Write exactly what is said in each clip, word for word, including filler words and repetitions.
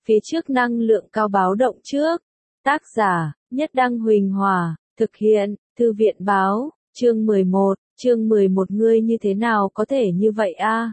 Phía trước năng lượng cao báo động trước. Tác giả, Nhất Đăng Huỳnh Hòa, thực hiện, Thư viện Báo, chương mười một, chương mười một ngươi như thế nào có thể như vậy a?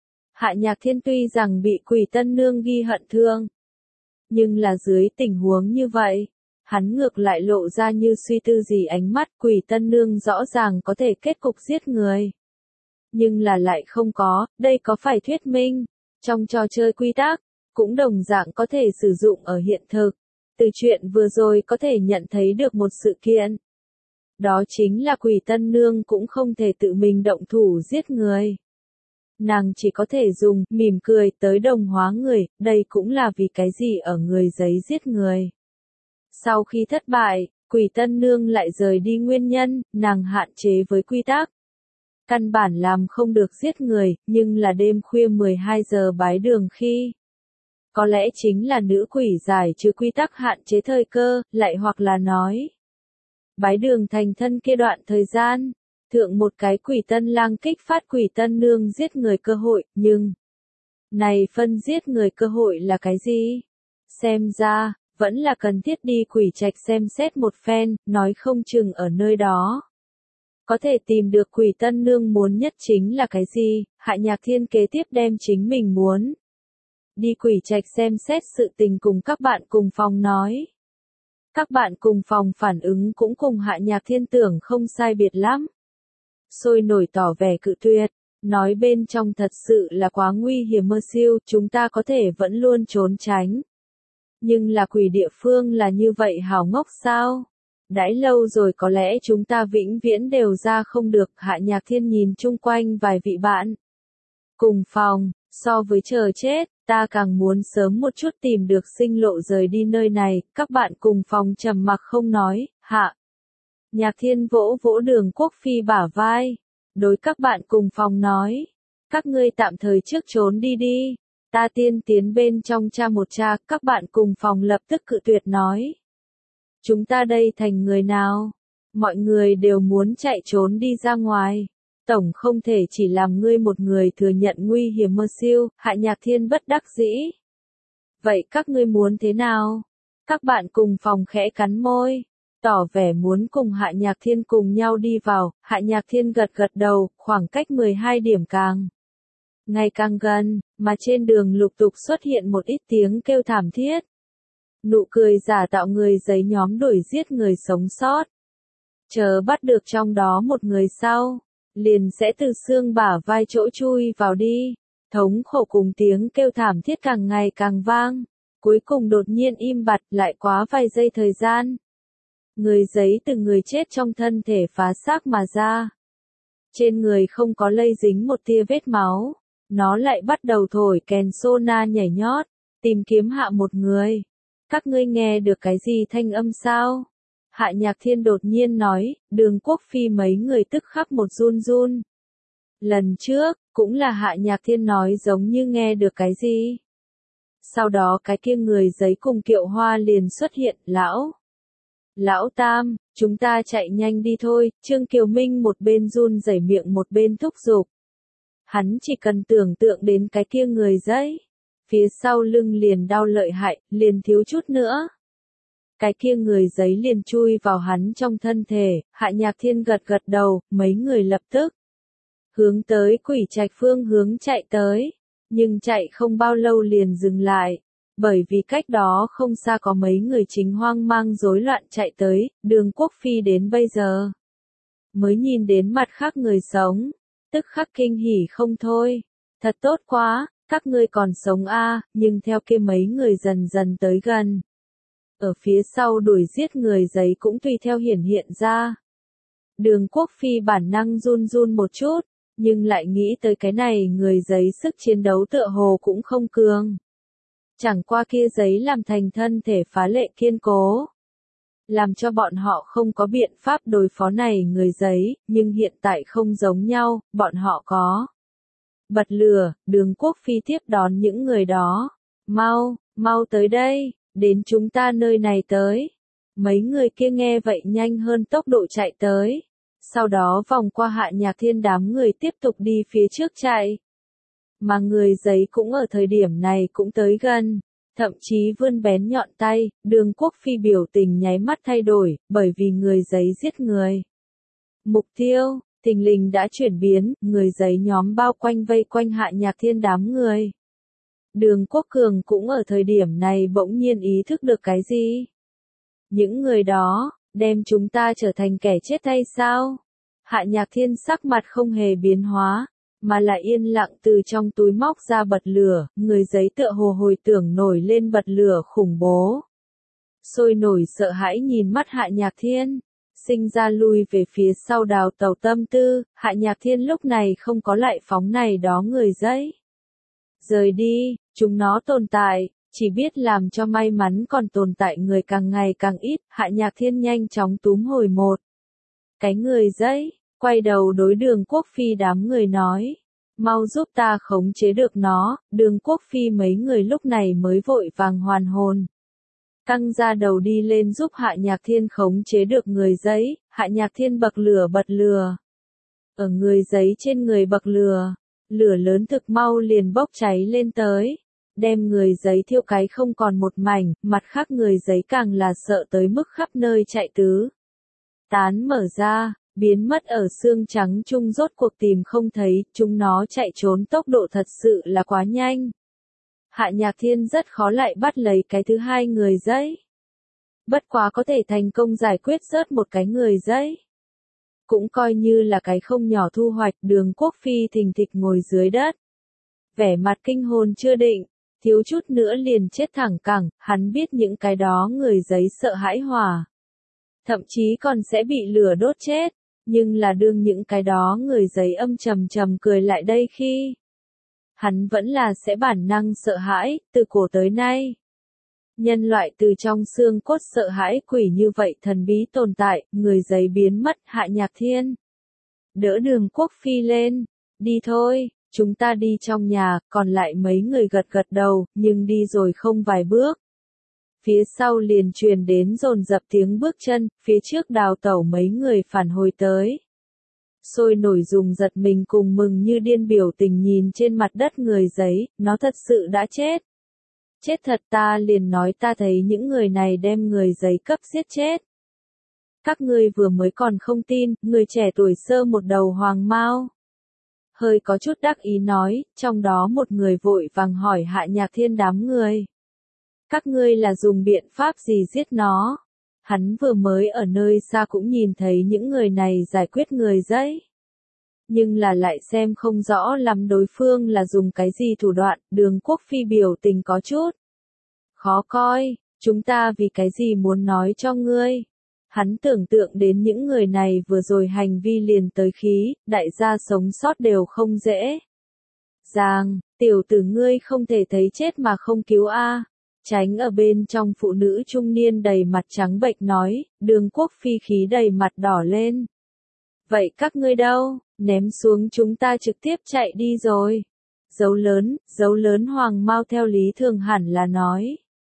Hạ Nhạc Thiên tuy rằng bị Quỷ Tân Nương ghi hận thương, nhưng là dưới tình huống như vậy, hắn ngược lại lộ ra như suy tư gì ánh mắt. Quỷ Tân Nương rõ ràng có thể kết cục giết người, nhưng là lại không có. Đây có phải thuyết minh trong trò chơi quy tắc cũng đồng dạng có thể sử dụng ở hiện thực. Từ chuyện vừa rồi có thể nhận thấy được một sự kiện, đó chính là Quỷ Tân Nương cũng không thể tự mình động thủ giết người. Nàng chỉ có thể dùng mỉm cười tới đồng hóa người. Đây cũng là vì cái gì ở người giấy giết người. Sau khi thất bại, Quỷ Tân Nương lại rời đi nguyên nhân, nàng hạn chế với quy tắc. Căn bản làm không được giết người, nhưng là đêm khuya mười hai giờ bái đường khi. Có lẽ chính là nữ quỷ giải trừ quy tắc hạn chế thời cơ, lại hoặc là nói. Bái đường thành thân kia đoạn thời gian, thượng một cái Quỷ Tân Lang kích phát Quỷ Tân Nương giết người cơ hội, nhưng. Này phân giết người cơ hội là cái gì? Xem ra, vẫn là cần thiết đi quỷ trạch xem xét một phen, nói không chừng ở nơi đó. Có thể tìm được Quỷ Tân Nương muốn nhất chính là cái gì? Hạ Nhạc Thiên kế tiếp đem chính mình muốn đi quỷ trạch xem xét sự tình cùng các bạn cùng phòng nói. Các bạn cùng phòng phản ứng cũng cùng Hạ Nhạc Thiên tưởng không sai biệt lắm. Sôi nổi tỏ vẻ cự tuyệt, nói bên trong thật sự là quá nguy hiểm mơ siêu, chúng ta có thể vẫn luôn trốn tránh. Nhưng là quỷ địa phương là như vậy hảo ngốc sao? Đãi lâu rồi có lẽ chúng ta vĩnh viễn đều ra không được. Hạ Nhạc Thiên nhìn chung quanh vài vị bạn cùng phòng, so với chờ chết, ta càng muốn sớm một chút tìm được sinh lộ rời đi nơi này. Các bạn cùng phòng trầm mặc không nói. Hạ Nhạc Thiên vỗ vỗ Đường Quốc Phi bả vai, đối các bạn cùng phòng nói, các ngươi tạm thời trước trốn đi đi, ta tiên tiến bên trong tra một tra. Các bạn cùng phòng lập tức cự tuyệt nói, chúng ta đây thành người nào? Mọi người đều muốn chạy trốn đi ra ngoài. Tổng không thể chỉ làm ngươi một người thừa nhận nguy hiểm mơ siêu. Hạ Nhạc Thiên bất đắc dĩ. Vậy các ngươi muốn thế nào? Các bạn cùng phòng khẽ cắn môi, tỏ vẻ muốn cùng Hạ Nhạc Thiên cùng nhau đi vào. Hạ Nhạc Thiên gật gật đầu, khoảng cách mười hai điểm càng ngày càng gần, mà trên đường lục tục xuất hiện một ít tiếng kêu thảm thiết. Nụ cười giả tạo người giấy nhóm đuổi giết người sống sót. Chờ bắt được trong đó một người sau, liền sẽ từ xương bả vai chỗ chui vào đi. Thống khổ cùng tiếng kêu thảm thiết càng ngày càng vang, cuối cùng đột nhiên im bặt. Lại quá vài giây thời gian, người giấy từ người chết trong thân thể phá xác mà ra. Trên người không có lây dính một tia vết máu, nó lại bắt đầu thổi kèn sona nhảy nhót, tìm kiếm hạ một người. Các ngươi nghe được cái gì thanh âm sao? Hạ Nhạc Thiên đột nhiên nói. Đường Quốc Phi mấy người tức khắc một run run. Lần trước, cũng là Hạ Nhạc Thiên nói giống như nghe được cái gì. Sau đó cái kia người giấy cùng Kiệu Hoa liền xuất hiện. Lão, Lão Tam, chúng ta chạy nhanh đi thôi. Trương Kiều Minh một bên run rẩy miệng một bên thúc giục. Hắn chỉ cần tưởng tượng đến cái kia người giấy, phía sau lưng liền đau lợi hại, liền thiếu chút nữa. Cái kia người giấy liền chui vào hắn trong thân thể. Hạ Nhạc Thiên gật gật đầu, mấy người lập tức hướng tới quỷ trạch phương hướng chạy tới, nhưng chạy không bao lâu liền dừng lại, bởi vì cách đó không xa có mấy người chính hoang mang rối loạn chạy tới. Đường Quốc Phi đến bây giờ mới nhìn đến mặt khác người sống, tức khắc kinh hỉ không thôi. Thật tốt quá, các ngươi còn sống a. Nhưng theo kia mấy người dần dần tới gần, ở phía sau đuổi giết người giấy cũng tùy theo hiển hiện ra. Đường Quốc Phi bản năng run run một chút, nhưng lại nghĩ tới cái này người giấy sức chiến đấu tựa hồ cũng không cường. Chẳng qua kia giấy làm thành thân thể phá lệ kiên cố, làm cho bọn họ không có biện pháp đối phó này người giấy. Nhưng hiện tại không giống nhau, bọn họ có bật lửa. Đường Quốc Phi tiếp đón những người đó. Mau, mau tới đây, đến chúng ta nơi này tới. Mấy người kia nghe vậy nhanh hơn tốc độ chạy tới. Sau đó vòng qua Hạ Nhạc Thiên đám người tiếp tục đi phía trước chạy. Mà người giấy cũng ở thời điểm này cũng tới gần. thậm chí vươn bén nhọn tay, Đường Quốc Phi biểu tình nháy mắt thay đổi, bởi vì người giấy giết người. Mục tiêu, thình lình đã chuyển biến, người giấy nhóm bao quanh vây quanh Hạ Nhạc Thiên đám người. Đường Quốc Cường cũng ở thời điểm này bỗng nhiên ý thức được cái gì? Những người đó, đem chúng ta trở thành kẻ chết hay sao? Hạ Nhạc Thiên sắc mặt không hề biến hóa, mà là yên lặng từ trong túi móc ra bật lửa, người giấy tựa hồ hồi tưởng nổi lên bật lửa khủng bố. Sôi nổi sợ hãi nhìn mắt Hạ Nhạc Thiên, sinh ra lui về phía sau đào tàu tâm tư, Hạ Nhạc Thiên lúc này không có lại phóng này đó người giấy. Rời đi, chúng nó tồn tại, chỉ biết làm cho may mắn còn tồn tại người càng ngày càng ít, Hạ Nhạc Thiên nhanh chóng túm hồi một. Cái người giấy, quay đầu đối Đường Quốc Phi đám người nói, mau giúp ta khống chế được nó, Đường Quốc Phi mấy người lúc này mới vội vàng hoàn hồn. Căng ra đầu đi lên giúp Hạ Nhạc Thiên khống chế được người giấy, Hạ Nhạc Thiên bậc lửa bật lửa. Ở người giấy trên người bậc lửa, lửa lớn thực mau liền bốc cháy lên tới, đem người giấy thiêu cái không còn một mảnh, mặt khác người giấy càng là sợ tới mức khắp nơi chạy tứ. Tán mở ra, biến mất ở xương trắng chung rốt cuộc tìm không thấy, chúng nó chạy trốn tốc độ thật sự là quá nhanh. Hạ Nhạc Thiên rất khó lại bắt lấy cái thứ hai người giấy. Bất quá có thể thành công giải quyết rớt một cái người giấy. Cũng coi như là cái không nhỏ thu hoạch. Đường Quốc Phi thình thịch ngồi dưới đất. Vẻ mặt kinh hồn chưa định, thiếu chút nữa liền chết thẳng cẳng, hắn biết những cái đó người giấy sợ hãi hỏa. Thậm chí còn sẽ bị lửa đốt chết, nhưng là đương những cái đó người giấy âm trầm trầm cười lại đây khi hắn vẫn là sẽ bản năng sợ hãi, từ cổ tới nay. Nhân loại từ trong xương cốt sợ hãi quỷ như vậy thần bí tồn tại, người giấy biến mất. Hạ Nhạc Thiên đỡ Đường Quốc Phi lên, đi thôi, chúng ta đi trong nhà, còn lại mấy người gật gật đầu, nhưng đi rồi không vài bước. Phía sau liền truyền đến dồn dập tiếng bước chân, phía trước đào tẩu mấy người phản hồi tới. Sôi nổi dùng giật mình cùng mừng như điên biểu tình nhìn trên mặt đất người giấy, nó thật sự đã chết. Chết thật, ta liền nói ta thấy những người này đem người giấy cấp giết chết. Các ngươi vừa mới còn không tin, người trẻ tuổi sơ một đầu hoàng mao. Hơi có chút đắc ý nói, trong đó một người vội vàng hỏi Hạ Nhạc Thiên đám người. Các ngươi là dùng biện pháp gì giết nó? Hắn vừa mới ở nơi xa cũng nhìn thấy những người này giải quyết người giấy. Nhưng là lại xem không rõ lắm đối phương là dùng cái gì thủ đoạn, Đường Quốc Phi biểu tình có chút khó coi, chúng ta vì cái gì muốn nói cho ngươi. Hắn tưởng tượng đến những người này vừa rồi hành vi liền tới khí, đại gia sống sót đều không dễ. Giang, tiểu tử ngươi không thể thấy chết mà không cứu a. Tránh ở bên trong phụ nữ trung niên đầy mặt trắng bệch nói, Đường Quốc Phi khí đầy mặt đỏ lên. Vậy các ngươi đâu, ném xuống chúng ta trực tiếp chạy đi rồi. Dấu lớn, dấu lớn hoàng mau theo lý thường hẳn là nói.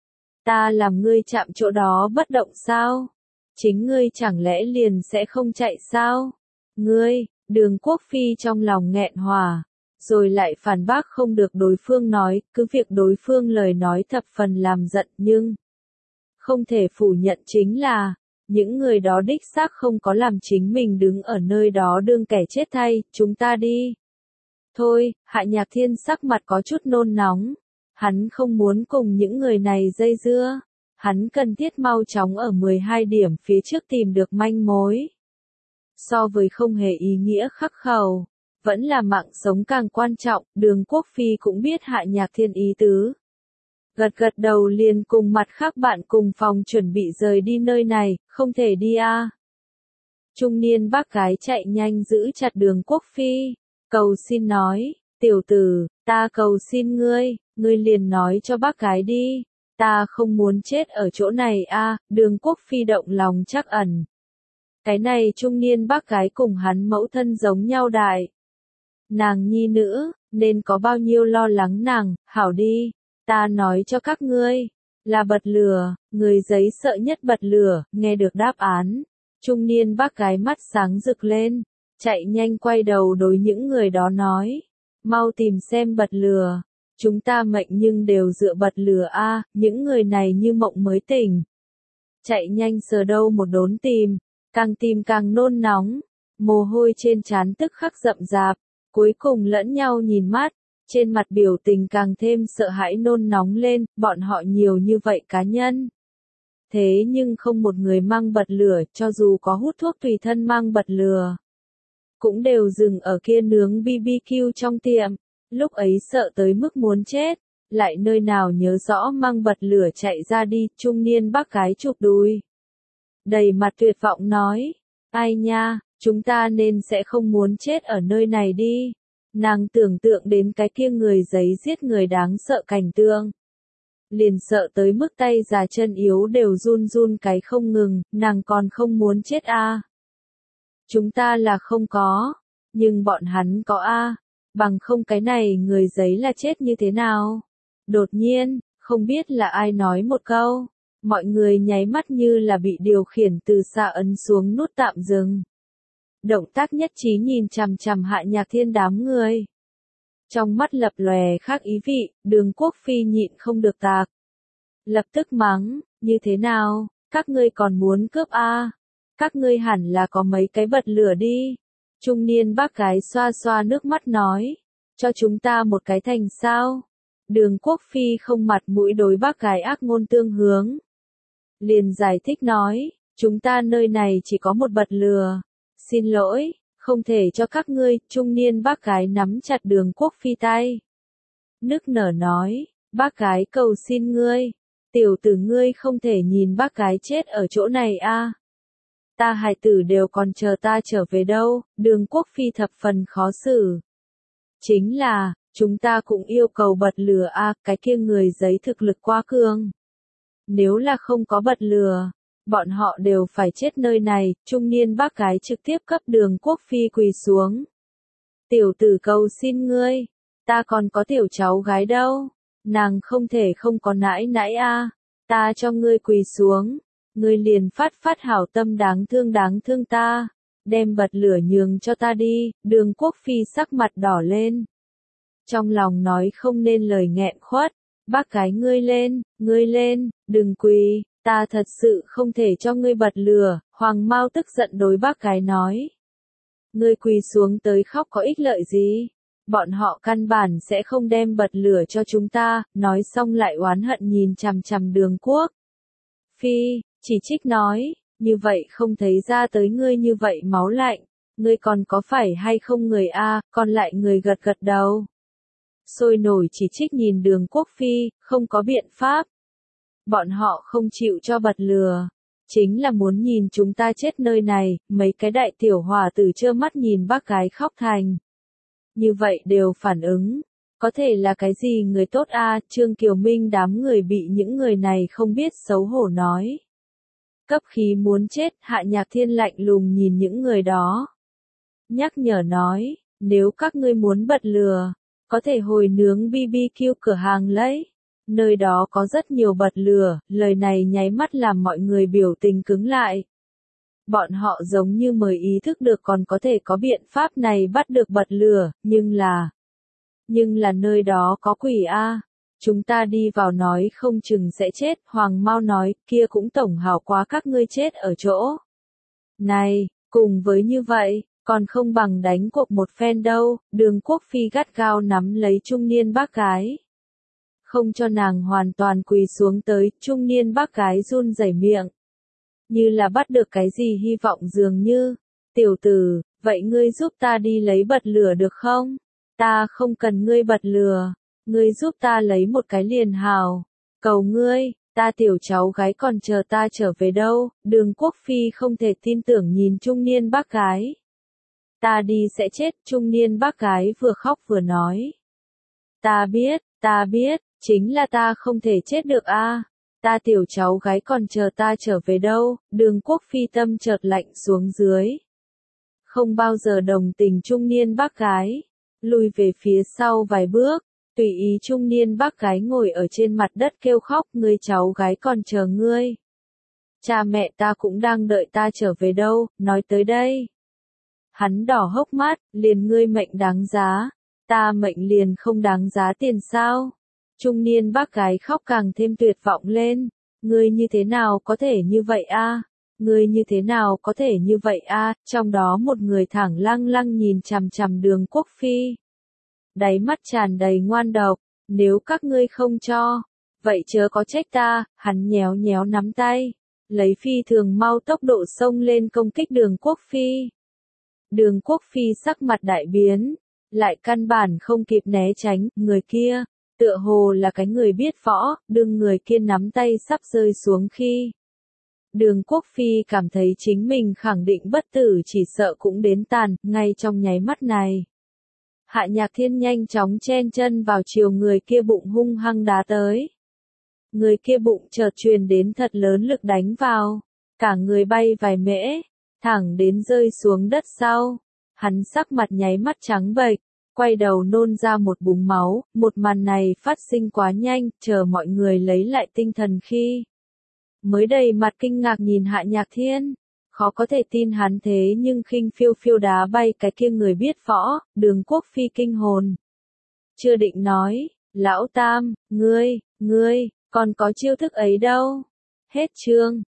Ta làm ngươi chạm chỗ đó bất động sao? Chính ngươi chẳng lẽ liền sẽ không chạy sao? Ngươi, Đường Quốc Phi trong lòng nghẹn hòa. Rồi lại phản bác không được đối phương nói, cứ việc đối phương lời nói thập phần làm giận nhưng không thể phủ nhận chính là, những người đó đích xác không có làm chính mình đứng ở nơi đó đương kẻ chết thay, chúng ta đi. Thôi, Hạ Nhạc Thiên sắc mặt có chút nôn nóng, hắn không muốn cùng những người này dây dưa, hắn cần thiết mau chóng ở mười hai điểm phía trước tìm được manh mối. So với không hề ý nghĩa khắc khẩu. Vẫn là mạng sống càng quan trọng, Đường Quốc Phi cũng biết Hạ Nhạc Thiên ý tứ. Gật gật đầu liền cùng mặt khác bạn cùng phòng chuẩn bị rời đi nơi này, không thể đi a. Trung niên bác gái chạy nhanh giữ chặt Đường Quốc Phi, cầu xin nói, tiểu tử, ta cầu xin ngươi, ngươi liền nói cho bác gái đi, ta không muốn chết ở chỗ này a. Đường Quốc Phi động lòng chắc ẩn. Cái này trung niên bác gái cùng hắn mẫu thân giống nhau đại. Nàng nhi nữ, nên có bao nhiêu lo lắng nàng, hảo đi, ta nói cho các ngươi, là bật lửa, người giấy sợ nhất bật lửa, nghe được đáp án. Trung niên bác gái mắt sáng rực lên, chạy nhanh quay đầu đối những người đó nói, mau tìm xem bật lửa. Chúng ta mệnh nhưng đều dựa bật lửa a, những người này như mộng mới tỉnh. Chạy nhanh sờ đâu một đốn tìm, càng tìm càng nôn nóng, mồ hôi trên trán tức khắc rậm rạp, cuối cùng lẫn nhau nhìn mắt, trên mặt biểu tình càng thêm sợ hãi nôn nóng lên, bọn họ nhiều như vậy cá nhân. Thế nhưng không một người mang bật lửa, cho dù có hút thuốc tùy thân mang bật lửa. Cũng đều dừng ở kia nướng bê bê kiu trong tiệm, lúc ấy sợ tới mức muốn chết, lại nơi nào nhớ rõ mang bật lửa chạy ra đi, trung niên bác gái chụp đùi. Đầy mặt tuyệt vọng nói, ai nha, chúng ta nên sẽ không muốn chết ở nơi này đi. Nàng tưởng tượng đến cái kia người giấy giết người đáng sợ cảnh tượng. Liền sợ tới mức tay già chân yếu đều run run cái không ngừng, nàng còn không muốn chết a. À. Chúng ta là không có, nhưng bọn hắn có a, à. Bằng không cái này người giấy là chết như thế nào. Đột nhiên, không biết là ai nói một câu, mọi người nháy mắt như là bị điều khiển từ xa ấn xuống nút tạm dừng. Động tác nhất trí nhìn chằm chằm Hạ Nhạc Thiên đám người. Trong mắt lập lòe khác ý vị, Đường Quốc Phi nhịn không được tạc. Lập tức mắng, như thế nào, các ngươi còn muốn cướp a? À? Các ngươi hẳn là có mấy cái bật lửa đi. Trung niên bác gái xoa xoa nước mắt nói, cho chúng ta một cái thành sao. Đường Quốc Phi không mặt mũi đối bác gái ác ngôn tương hướng. Liền giải thích nói, chúng ta nơi này chỉ có một bật lửa. Xin lỗi, không thể cho các ngươi, trung niên bác gái nắm chặt Đường Quốc Phi tay. Nức nở nói, bác gái cầu xin ngươi, tiểu tử ngươi không thể nhìn bác gái chết ở chỗ này a. À. Ta hài tử đều còn chờ ta trở về đâu, Đường Quốc Phi thập phần khó xử. Chính là, chúng ta cũng yêu cầu bật lửa a, à, cái kia người giấy thực lực quá cường. Nếu là không có bật lửa, bọn họ đều phải chết nơi này, trung niên bác gái trực tiếp cấp Đường Quốc Phi quỳ xuống. Tiểu tử cầu xin ngươi, ta còn có tiểu cháu gái đâu, nàng không thể không có nãi nãi a, à. Ta cho ngươi quỳ xuống, ngươi liền phát phát hảo tâm đáng thương đáng thương ta, đem bật lửa nhường cho ta đi, Đường Quốc Phi sắc mặt đỏ lên. Trong lòng nói không nên lời nghẹn khuất, bác gái ngươi lên, ngươi lên, đừng quỳ. Ta thật sự không thể cho ngươi bật lửa, Hoàng Mao tức giận đối bác gái nói. Ngươi quỳ xuống tới khóc có ích lợi gì? Bọn họ căn bản sẽ không đem bật lửa cho chúng ta, nói xong lại oán hận nhìn chằm chằm Đường Quốc Phi, chỉ trích nói, như vậy không thấy ra tới ngươi như vậy máu lạnh, ngươi còn có phải hay không người a? Còn lại người gật gật đầu. Sôi nổi chỉ trích nhìn Đường Quốc Phi, không có biện pháp. Bọn họ không chịu cho bật lửa, chính là muốn nhìn chúng ta chết nơi này, mấy cái đại tiểu hòa tử trơ mắt nhìn bác gái khóc thành. Như vậy đều phản ứng, có thể là cái gì người tốt a? À, Trương Kiều Minh đám người bị những người này không biết xấu hổ nói. Cấp khí muốn chết, Hạ Nhạc Thiên lạnh lùng nhìn những người đó. Nhắc nhở nói, nếu các ngươi muốn bật lửa, có thể hồi nướng bê bê kiu cửa hàng lấy. Nơi đó có rất nhiều bật lửa, lời này nháy mắt làm mọi người biểu tình cứng lại. Bọn họ giống như mới ý thức được còn có thể có biện pháp này bắt được bật lửa, nhưng là... Nhưng là nơi đó có quỷ a, chúng ta đi vào nói không chừng sẽ chết, Hoàng Mao nói, kia cũng tổng hảo quá các ngươi chết ở chỗ. Này, cùng với như vậy, còn không bằng đánh cuộc một phen đâu, Đường Quốc Phi gắt gao nắm lấy trung niên bác gái. Không cho nàng hoàn toàn quỳ xuống tới, trung niên bác gái run rẩy miệng. Như là bắt được cái gì hy vọng dường như, tiểu tử, vậy ngươi giúp ta đi lấy bật lửa được không? Ta không cần ngươi bật lửa, ngươi giúp ta lấy một cái liền hào, cầu ngươi, ta tiểu cháu gái còn chờ ta trở về đâu, Đường Quốc Phi không thể tin tưởng nhìn trung niên bác gái. Ta đi sẽ chết, trung niên bác gái vừa khóc vừa nói. Ta biết, ta biết. Chính là ta không thể chết được a, à. Ta tiểu cháu gái còn chờ ta trở về đâu, Đường Quốc Phi tâm chợt lạnh xuống dưới. Không bao giờ đồng tình trung niên bác gái, lùi về phía sau vài bước, tùy ý trung niên bác gái ngồi ở trên mặt đất kêu khóc, ngươi cháu gái còn chờ ngươi. Cha mẹ ta cũng đang đợi ta trở về đâu, nói tới đây. Hắn đỏ hốc mắt, liền ngươi mệnh đáng giá. Ta mệnh liền không đáng giá tiền sao? Trung niên bác gái khóc càng thêm tuyệt vọng lên. Ngươi như thế nào có thể như vậy a? Ngươi như thế nào có thể như vậy a? Trong đó một người thẳng lăng lăng nhìn chằm chằm Đường Quốc Phi. Đáy mắt tràn đầy ngoan độc, nếu các ngươi không cho, vậy chớ có trách ta, hắn nhéo nhéo nắm tay, lấy phi thường mau tốc độ xông lên công kích Đường Quốc Phi. Đường Quốc Phi sắc mặt đại biến, lại căn bản không kịp né tránh, người kia, tựa hồ là cái người biết võ, đương người kia nắm tay sắp rơi xuống khi. Đường Quốc Phi cảm thấy chính mình khẳng định bất tử chỉ sợ cũng đến tàn, ngay trong nháy mắt này. Hạ Nhạc Thiên nhanh chóng chen chân vào chiều người kia bụng hung hăng đá tới. Người kia bụng chợt truyền đến thật lớn lực đánh vào, cả người bay vài mễ, thẳng đến rơi xuống đất sau. Hắn sắc mặt nháy mắt trắng bệch, quay đầu nôn ra một búng máu, một màn này phát sinh quá nhanh, chờ mọi người lấy lại tinh thần khi. Mới đầy mặt kinh ngạc nhìn Hạ Nhạc Thiên, khó có thể tin hắn thế nhưng khinh phiêu phiêu đá bay cái kia người biết võ, Đường Quốc Phi kinh hồn. Chưa định nói, lão tam, ngươi, ngươi, còn có chiêu thức ấy đâu. Hết chương.